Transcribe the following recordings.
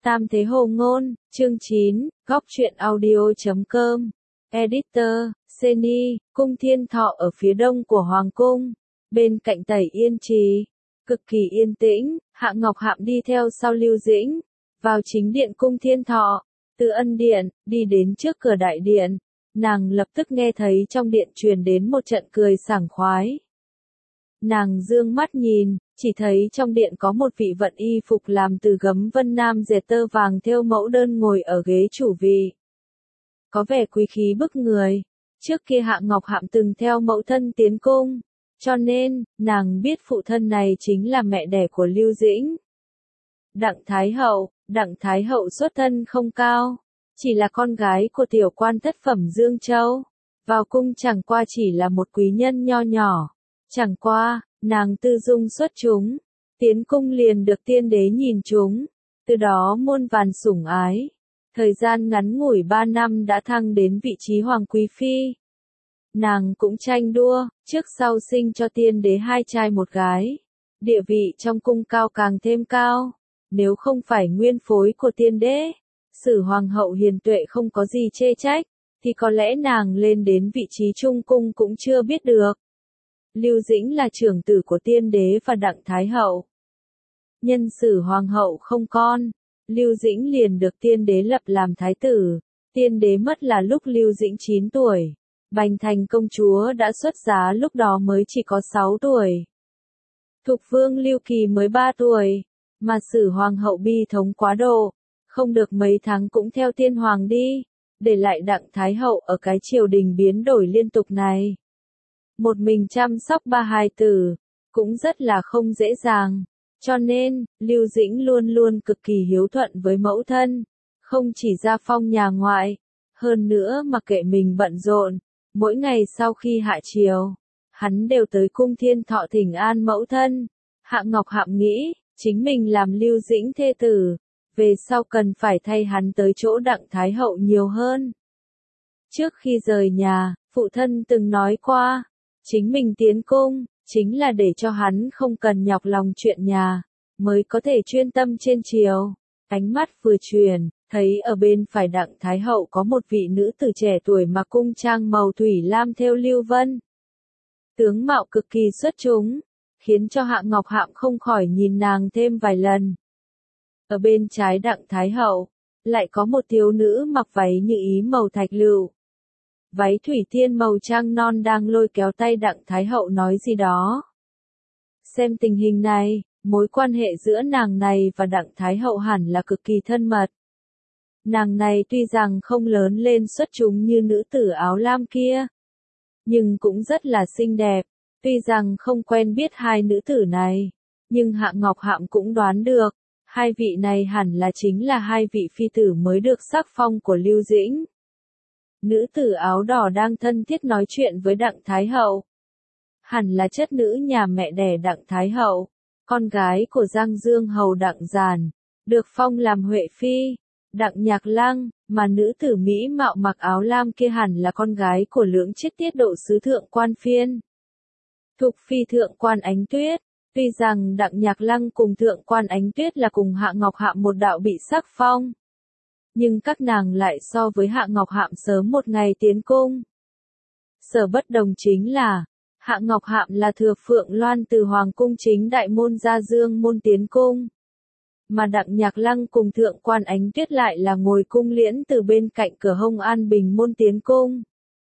Tam Thế Hồ Ngôn, chương 9, góc truyện audio.com. Editor, Seni, cung Thiên Thọ ở phía đông của Hoàng cung, bên cạnh Tẩy Yên Trì, cực kỳ yên tĩnh. Hạ Ngọc Hạm đi theo sau Lưu Dĩnh, vào chính điện cung Thiên Thọ, từ ân điện, đi đến trước cửa đại điện. Nàng lập tức nghe thấy trong điện truyền đến một trận cười sảng khoái. Nàng dương mắt nhìn, chỉ thấy trong điện có một vị vận y phục làm từ gấm vân nam dệt tơ vàng thêu mẫu đơn ngồi ở ghế chủ vị. Có vẻ quý khí bức người. Trước kia Hạ Ngọc Hạm từng theo mẫu thân tiến cung, cho nên, nàng biết phụ thân này chính là mẹ đẻ của Lưu Dĩnh. Đặng Thái Hậu xuất thân không cao, chỉ là con gái của tiểu quan thất phẩm Dương Châu. Vào cung chẳng qua chỉ là một quý nhân nho nhỏ. Chẳng qua, nàng tư dung xuất chúng, tiến cung liền được tiên đế nhìn chúng, từ đó muôn vàn sủng ái. Thời gian ngắn ngủi 3 năm đã thăng đến vị trí hoàng quý phi. Nàng cũng tranh đua, trước sau sinh cho tiên đế 2 trai 1 gái. Địa vị trong cung cao càng thêm cao, nếu không phải nguyên phối của tiên đế, Sử hoàng hậu hiền tuệ không có gì chê trách, thì có lẽ nàng lên đến vị trí trung cung cũng chưa biết được. Lưu Dĩnh là trưởng tử của tiên đế và Đặng Thái Hậu. Nhân Sử hoàng hậu không con, Lưu Dĩnh liền được tiên đế lập làm thái tử. Tiên đế mất là lúc Lưu Dĩnh 9 tuổi. Bành Thành công chúa đã xuất giá lúc đó mới chỉ có 6 tuổi. Thục vương Lưu Kỳ mới 3 tuổi, mà Sử hoàng hậu bi thống quá độ, không được mấy tháng cũng theo tiên hoàng đi, để lại Đặng Thái Hậu ở cái triều đình biến đổi liên tục này. Một mình chăm sóc 3 hài tử, cũng rất là không dễ dàng, cho nên, Lưu Dĩnh luôn luôn cực kỳ hiếu thuận với mẫu thân, không chỉ ra phong nhà ngoại, hơn nữa mặc kệ mình bận rộn, mỗi ngày sau khi hạ triều, hắn đều tới cung Thiên Thọ thỉnh an mẫu thân. Hạ Ngọc Hạm nghĩ, chính mình làm Lưu Dĩnh thê tử, về sau cần phải thay hắn tới chỗ Đặng Thái Hậu nhiều hơn. Trước khi rời nhà, phụ thân từng nói qua, chính mình tiến cung, chính là để cho hắn không cần nhọc lòng chuyện nhà, mới có thể chuyên tâm trên triều. Ánh mắt vừa chuyển, thấy ở bên phải Đặng Thái Hậu có một vị nữ tử trẻ tuổi mặc cung trang màu thủy lam thêu lưu vân. Tướng mạo cực kỳ xuất chúng, khiến cho Hạ Ngọc Hạm không khỏi nhìn nàng thêm vài lần. Ở bên trái Đặng Thái Hậu, lại có một thiếu nữ mặc váy như ý màu thạch lựu. Váy thủy tiên màu trăng non đang lôi kéo tay Đặng Thái Hậu nói gì đó. Xem tình hình này, mối quan hệ giữa nàng này và Đặng Thái Hậu hẳn là cực kỳ thân mật. Nàng này tuy rằng không lớn lên xuất chúng như nữ tử áo lam kia, nhưng cũng rất là xinh đẹp. Tuy rằng không quen biết hai nữ tử này, nhưng Hạ Ngọc Hạm cũng đoán được, hai vị này hẳn là chính là hai vị phi tử mới được sắc phong của Lưu Dĩnh. Nữ tử áo đỏ đang thân thiết nói chuyện với Đặng Thái Hậu. Hẳn là chất nữ nhà mẹ đẻ Đặng Thái Hậu, con gái của Giang Dương hầu Đặng Giản, được phong làm Huệ Phi. Đặng Nhạc Lăng, mà nữ tử mỹ mạo mặc áo lam kia hẳn là con gái của lưỡng chiết tiết độ sứ thượng quan phiên. Thục phi thượng quan Ánh Tuyết. Tuy rằng Đặng Nhạc Lăng cùng thượng quan Ánh Tuyết là cùng Hạ Ngọc Hạm một đạo bị sắc phong, nhưng các nàng lại so với Hạ Ngọc Hạm sớm một ngày tiến cung. Sở bất đồng chính là, Hạ Ngọc Hạm là thừa Phượng Loan từ Hoàng cung chính đại môn ra Dương môn tiến cung, mà Đặng Nhạc Lăng cùng thượng quan Ánh Tuyết lại là ngồi cung liễn từ bên cạnh cửa Hông An Bình môn tiến cung.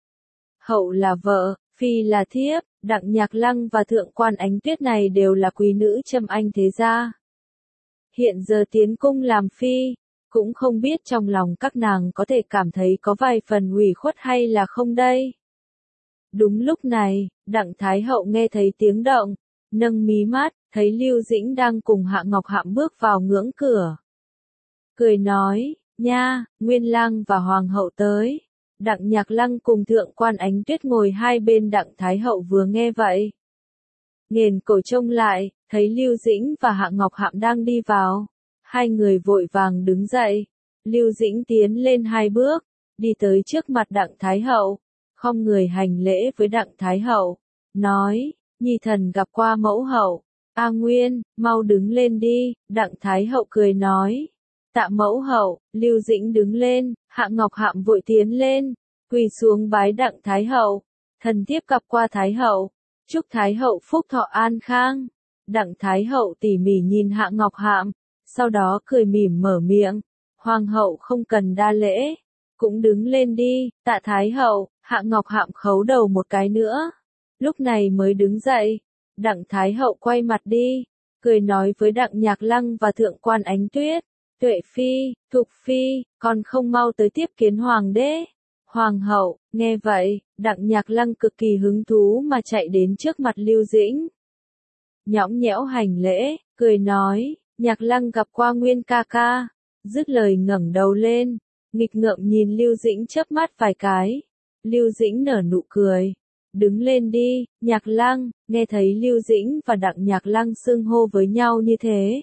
Hậu là vợ, phi là thiếp. Đặng Nhạc Lăng và thượng quan Ánh Tuyết này đều là quý nữ trâm anh thế gia. Hiện giờ tiến cung làm phi, cũng không biết trong lòng các nàng có thể cảm thấy có vài phần ủy khuất hay là không đây. Đúng lúc này, Đặng Thái Hậu nghe thấy tiếng động, nâng mí mắt, thấy Lưu Dĩnh đang cùng Hạ Ngọc Hạm bước vào ngưỡng cửa. Cười nói, nha, Nguyên Lang và Hoàng hậu tới. Đặng Nhạc Lăng cùng thượng quan Ánh Tuyết ngồi hai bên Đặng Thái Hậu vừa nghe vậy, nghển cổ trông lại, thấy Lưu Dĩnh và Hạ Ngọc Hạm đang đi vào. Hai người vội vàng đứng dậy. Lưu Dĩnh tiến lên 2 bước, đi tới trước mặt Đặng Thái Hậu, khom người hành lễ với Đặng Thái Hậu, nói, nhi thần gặp qua mẫu hậu. A Nguyên, mau đứng lên đi. Đặng Thái Hậu cười nói, tạ mẫu hậu. Lưu Dĩnh đứng lên, Hạ Ngọc Hạm vội tiến lên, quỳ xuống bái Đặng Thái hậu. Thần thiếp gặp qua Thái hậu, chúc Thái hậu phúc thọ an khang. Đặng Thái hậu tỉ mỉ nhìn Hạ Ngọc Hạm, sau đó cười mỉm mở miệng, Hoàng hậu không cần đa lễ, cũng đứng lên đi. Tạ Thái hậu. Hạ Ngọc Hạm khấu đầu một cái nữa, lúc này mới đứng dậy. Đặng Thái hậu quay mặt đi, cười nói với Đặng Nhạc Lăng và Thượng quan Ánh Tuyết, Tuệ phi, Thục phi, còn không mau tới tiếp kiến hoàng đế. Hoàng hậu. Nghe vậy, Đặng Nhạc Lăng cực kỳ hứng thú mà chạy đến trước mặt Lưu Dĩnh, nhõng nhẽo hành lễ, cười nói, Nhạc Lăng gặp qua Nguyên ca ca. Dứt lời ngẩng đầu lên, nghịch ngợm nhìn Lưu Dĩnh chớp mắt vài cái. Lưu Dĩnh nở nụ cười, đứng lên đi. Nhạc Lăng. Nghe thấy Lưu Dĩnh và Đặng Nhạc Lăng xưng hô với nhau như thế,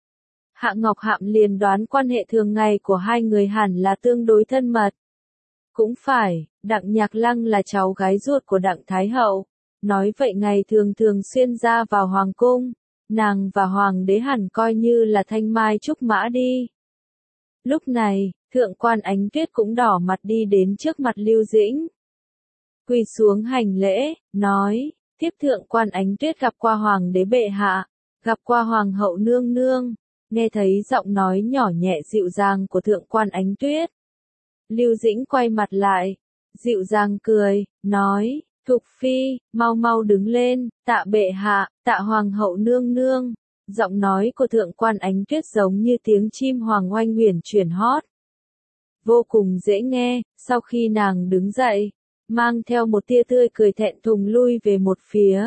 Hạ Ngọc Hạm liền đoán quan hệ thường ngày của hai người hẳn là tương đối thân mật. Cũng phải, Đặng Nhạc Lăng là cháu gái ruột của Đặng Thái hậu, nói vậy ngày thường thường xuyên ra vào hoàng cung, nàng và hoàng đế hẳn coi như là thanh mai trúc mã đi. Lúc này, Thượng quan Ánh Tuyết cũng đỏ mặt đi đến trước mặt Lưu Dĩnh, quỳ xuống hành lễ, nói, tiếp Thượng quan Ánh Tuyết gặp qua hoàng đế bệ hạ, gặp qua hoàng hậu nương nương. Nghe thấy giọng nói nhỏ nhẹ dịu dàng của Thượng quan Ánh Tuyết, Lưu Dĩnh quay mặt lại, dịu dàng cười, nói, Thục phi, mau mau đứng lên. Tạ bệ hạ. Tạ hoàng hậu nương nương. Giọng nói của Thượng quan Ánh Tuyết giống như tiếng chim hoàng oanh huyền chuyển hót, vô cùng dễ nghe. Sau khi nàng đứng dậy, mang theo một tia tươi cười thẹn thùng lui về một phía,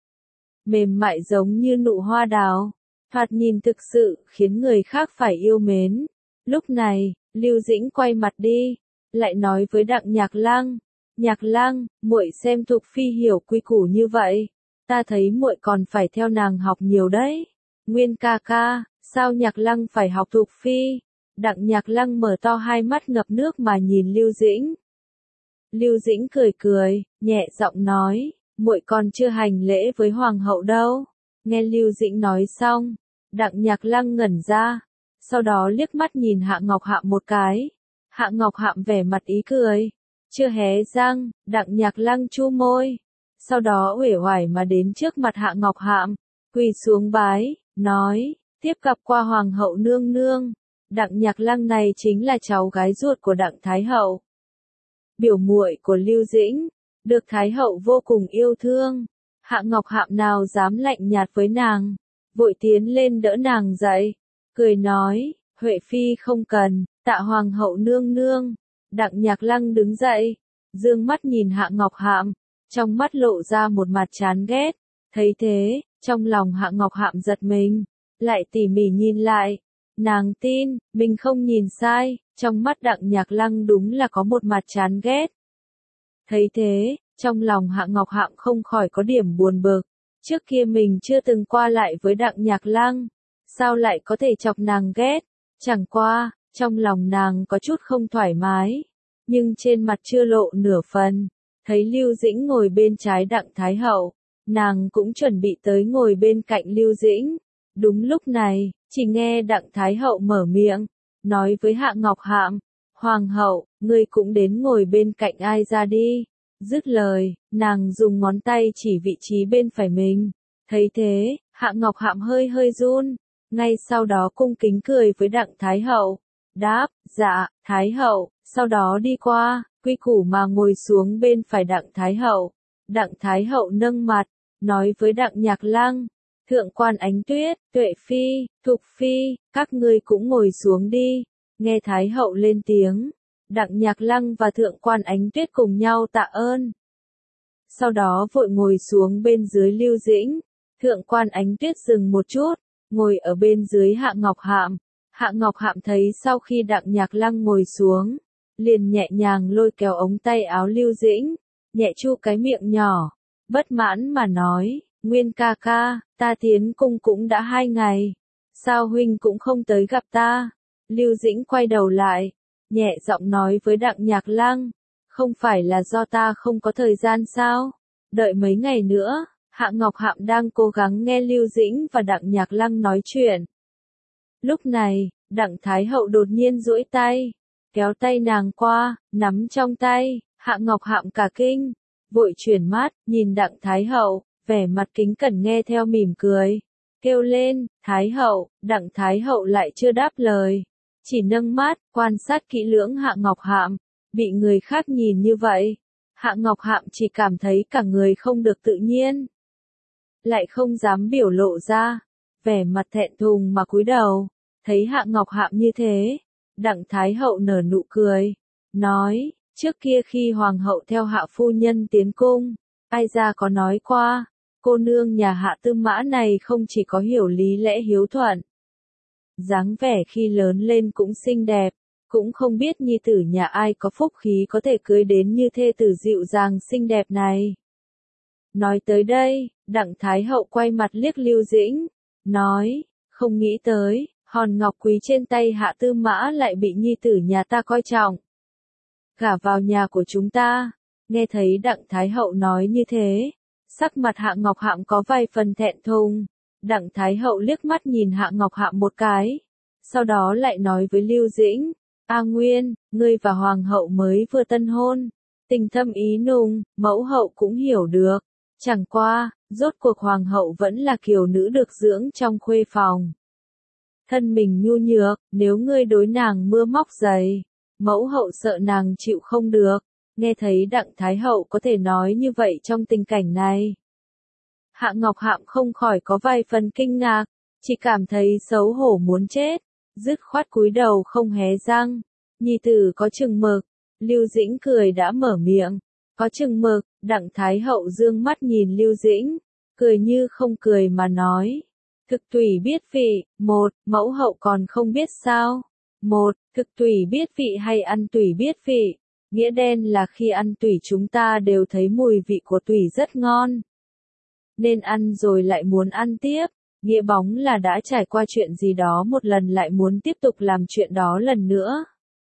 mềm mại giống như nụ hoa đào, thoạt nhìn thực sự khiến người khác phải yêu mến. Lúc này, Lưu Dĩnh quay mặt đi, lại nói với Đặng Nhạc Lăng, Nhạc Lăng, muội xem Thục phi hiểu quy củ như vậy, ta thấy muội còn phải theo nàng học nhiều đấy. Nguyên ca ca, sao Nhạc Lăng phải học Thục phi? Đặng Nhạc Lăng mở to hai mắt ngập nước mà nhìn Lưu Dĩnh. Lưu Dĩnh cười cười, nhẹ giọng nói, muội còn chưa hành lễ với hoàng hậu đâu. Nghe Lưu Dĩnh nói xong, Đặng Nhạc Lăng ngẩn ra, sau đó liếc mắt nhìn Hạ Ngọc Hạm một cái. Hạ Ngọc Hạm vẻ mặt ý cười, chưa hé răng. Đặng Nhạc Lăng chu môi, sau đó uể oải mà đến trước mặt Hạ Ngọc Hạm, quỳ xuống bái, nói, tiếp gặp qua hoàng hậu nương nương. Đặng Nhạc Lăng này chính là cháu gái ruột của Đặng Thái hậu, biểu muội của Lưu Dĩnh, được Thái hậu vô cùng yêu thương. Hạ Ngọc Hạm nào dám lạnh nhạt với nàng, vội tiến lên đỡ nàng dậy, cười nói, Huệ phi không cần. Tạ hoàng hậu nương nương. Đặng Nhạc Lăng đứng dậy, dương mắt nhìn Hạ Ngọc Hạm, trong mắt lộ ra một mặt chán ghét. Thấy thế, trong lòng Hạ Ngọc Hạm giật mình, lại tỉ mỉ nhìn lại, nàng tin mình không nhìn sai, trong mắt Đặng Nhạc Lăng đúng là có một mặt chán ghét. Thấy thế, trong lòng Hạ Ngọc Hạm không khỏi có điểm buồn bực, trước kia mình chưa từng qua lại với Đặng Nhạc Lăng, sao lại có thể chọc nàng ghét? Chẳng qua, trong lòng nàng có chút không thoải mái, nhưng trên mặt chưa lộ nửa phần. Thấy Lưu Dĩnh ngồi bên trái Đặng Thái hậu, nàng cũng chuẩn bị tới ngồi bên cạnh Lưu Dĩnh. Đúng lúc này, chỉ nghe Đặng Thái hậu mở miệng, nói với Hạ Ngọc Hạm, Hoàng hậu, ngươi cũng đến ngồi bên cạnh ai ra đi. Dứt lời, nàng dùng ngón tay chỉ vị trí bên phải mình. Thấy thế, Hạ Ngọc Hạm hơi hơi run, ngay sau đó cung kính cười với Đặng Thái hậu, đáp, dạ, Thái hậu, sau đó đi qua, quy củ mà ngồi xuống bên phải Đặng Thái hậu. Đặng Thái hậu nâng mặt, nói với Đặng Nhạc Lăng, Thượng quan Ánh Tuyết, Tuệ phi, Thục phi, các ngươi cũng ngồi xuống đi. Nghe Thái hậu lên tiếng, Đặng Nhạc Lăng và Thượng quan Ánh Tuyết cùng nhau tạ ơn, sau đó vội ngồi xuống bên dưới Lưu Dĩnh. Thượng quan Ánh Tuyết dừng một chút, ngồi ở bên dưới Hạ Ngọc Hạm. Hạ Ngọc Hạm thấy sau khi Đặng Nhạc Lăng ngồi xuống, liền nhẹ nhàng lôi kéo ống tay áo Lưu Dĩnh, nhẹ chu cái miệng nhỏ, bất mãn mà nói, Nguyên ca ca, ta tiến cung cũng đã 2 ngày, sao huynh cũng không tới gặp ta? Lưu Dĩnh quay đầu lại, nhẹ giọng nói với Đặng Nhạc Lăng, không phải là do ta không có thời gian sao? Đợi mấy ngày nữa. Hạ Ngọc Hạm đang cố gắng nghe Lưu Dĩnh và Đặng Nhạc Lăng nói chuyện. Lúc này, Đặng Thái Hậu đột nhiên duỗi tay, kéo tay nàng qua, nắm trong tay, Hạ Ngọc Hạm cả kinh, vội chuyển mắt, nhìn Đặng Thái Hậu, vẻ mặt kính cẩn nghe theo mỉm cười, kêu lên, Thái Hậu, Đặng Thái Hậu lại chưa đáp lời, chỉ nâng mắt, quan sát kỹ lưỡng Hạ Ngọc Hạm, bị người khác nhìn như vậy. Hạ Ngọc Hạm chỉ cảm thấy cả người không được tự nhiên, lại không dám biểu lộ ra, vẻ mặt thẹn thùng mà cúi đầu, thấy Hạ Ngọc Hạm như thế, Đặng Thái Hậu nở nụ cười, nói, trước kia khi Hoàng hậu theo Hạ phu nhân tiến cung, ai ra có nói qua, cô nương nhà Hạ Tư Mã này không chỉ có hiểu lý lẽ hiếu thuận, dáng vẻ khi lớn lên cũng xinh đẹp, cũng không biết nhi tử nhà ai có phúc khí có thể cưới đến như thê tử dịu dàng xinh đẹp này. Nói tới đây, Đặng Thái Hậu quay mặt liếc Lưu Dĩnh, nói, không nghĩ tới, hòn ngọc quý trên tay Hạ Tư Mã lại bị nhi tử nhà ta coi trọng. Gả vào nhà của chúng ta, nghe thấy Đặng Thái Hậu nói như thế, sắc mặt Hạ Ngọc Hạm có vài phần thẹn thùng, Đặng Thái Hậu liếc mắt nhìn Hạ Ngọc Hạm một cái, sau đó lại nói với Lưu Dĩnh, A Nguyên, ngươi và Hoàng hậu mới vừa tân hôn, tình thâm ý nùng, mẫu hậu cũng hiểu được, chẳng qua, rốt cuộc Hoàng hậu vẫn là kiều nữ được dưỡng trong khuê phòng. Thân mình nhu nhược, nếu ngươi đối nàng mưa móc giày, mẫu hậu sợ nàng chịu không được, nghe thấy Đặng Thái Hậu có thể nói như vậy trong tình cảnh này. Hạ Ngọc Hạm không khỏi có vài phần kinh ngạc, chỉ cảm thấy xấu hổ muốn chết, dứt khoát cúi đầu không hé răng, nhi tử có chừng mực, Lưu Dĩnh cười đã mở miệng, có chừng mực, Đặng Thái Hậu dương mắt nhìn Lưu Dĩnh, cười như không cười mà nói. Thực tùy biết vị, một, mẫu hậu còn không biết sao. Một, thực tùy biết vị hay ăn tùy biết vị. Nghĩa đen là khi ăn tùy chúng ta đều thấy mùi vị của tùy rất ngon. Nên ăn rồi lại muốn ăn tiếp. Nghĩa bóng là đã trải qua chuyện gì đó một lần lại muốn tiếp tục làm chuyện đó lần nữa.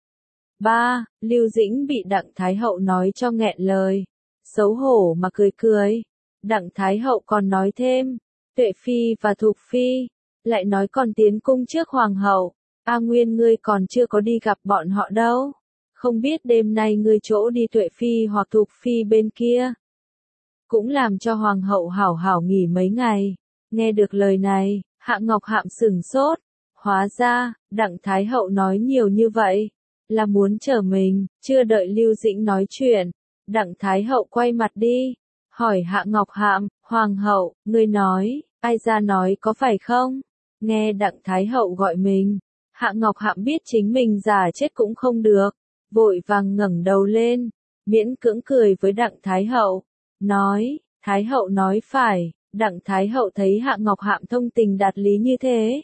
3. Lưu Dĩnh bị Đặng Thái Hậu nói cho nghẹn lời. Xấu hổ mà cười cười. Đặng Thái Hậu còn nói thêm. Tuệ Phi và Thục Phi, lại nói còn tiến cung trước Hoàng hậu, A Nguyên ngươi còn chưa có đi gặp bọn họ đâu, không biết đêm nay ngươi chỗ đi Tuệ Phi hoặc Thục Phi bên kia. Cũng làm cho Hoàng hậu hảo hảo nghỉ mấy ngày, nghe được lời này, Hạ Ngọc Hạm sửng sốt, hóa ra, Đặng Thái Hậu nói nhiều như vậy, là muốn chờ mình, chưa đợi Lưu Dĩnh nói chuyện, Đặng Thái Hậu quay mặt đi, hỏi Hạ Ngọc Hạm, Hoàng hậu, ngươi nói, ai ra nói có phải không? Nghe Đặng Thái Hậu gọi mình, Hạ Ngọc Hạm biết chính mình giả chết cũng không được, vội vàng ngẩng đầu lên, miễn cưỡng cười với Đặng Thái Hậu, nói, Thái Hậu nói phải, Đặng Thái Hậu thấy Hạ Ngọc Hạm thông tình đạt lý như thế.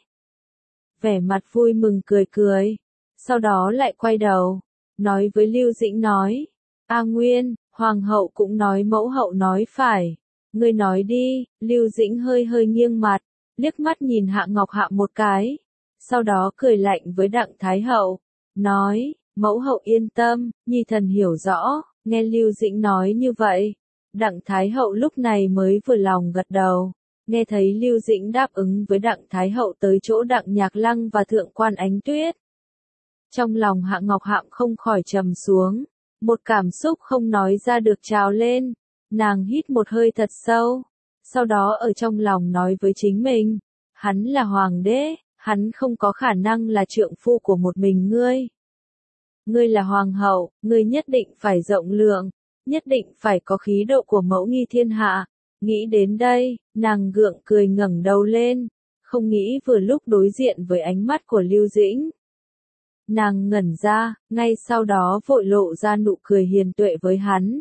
Vẻ mặt vui mừng cười cười, sau đó lại quay đầu, nói với Lưu Dĩnh nói, A Nguyên, Hoàng hậu cũng nói mẫu hậu nói phải. Ngươi nói đi, Lưu Dĩnh hơi hơi nghiêng mặt, liếc mắt nhìn Hạ Ngọc Hạm một cái, sau đó cười lạnh với Đặng Thái Hậu, nói, mẫu hậu yên tâm, nhi thần hiểu rõ, nghe Lưu Dĩnh nói như vậy. Đặng Thái Hậu lúc này mới vừa lòng gật đầu, nghe thấy Lưu Dĩnh đáp ứng với Đặng Thái Hậu tới chỗ Đặng Nhạc Lăng và Thượng quan Ánh Tuyết. Trong lòng Hạ Ngọc Hạm không khỏi trầm xuống, một cảm xúc không nói ra được trào lên. Nàng hít một hơi thật sâu, sau đó ở trong lòng nói với chính mình, hắn là hoàng đế, hắn không có khả năng là trượng phu của một mình ngươi. Ngươi là hoàng hậu, ngươi nhất định phải rộng lượng, nhất định phải có khí độ của mẫu nghi thiên hạ. Nghĩ đến đây, nàng gượng cười ngẩng đầu lên, không nghĩ vừa lúc đối diện với ánh mắt của Lưu Dĩnh. Nàng ngẩn ra, ngay sau đó vội lộ ra nụ cười hiền tuệ với hắn.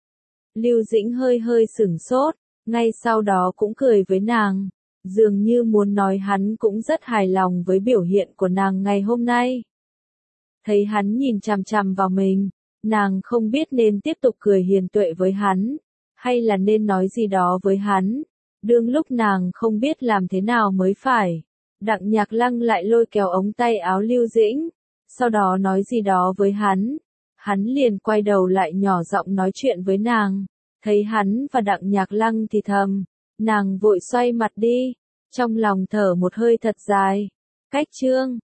Lưu Dĩnh hơi hơi sửng sốt, ngay sau đó cũng cười với nàng, dường như muốn nói hắn cũng rất hài lòng với biểu hiện của nàng ngày hôm nay. Thấy hắn nhìn chằm chằm vào mình, nàng không biết nên tiếp tục cười hiền tuệ với hắn, hay là nên nói gì đó với hắn. Đương lúc nàng không biết làm thế nào mới phải, Đặng Nhạc Lăng lại lôi kéo ống tay áo Lưu Dĩnh, sau đó nói gì đó với hắn. Hắn liền quay đầu lại nhỏ giọng nói chuyện với nàng, thấy hắn và Đặng Nhạc Lăng thì thầm, nàng vội xoay mặt đi, trong lòng thở một hơi thật dài. Cách chương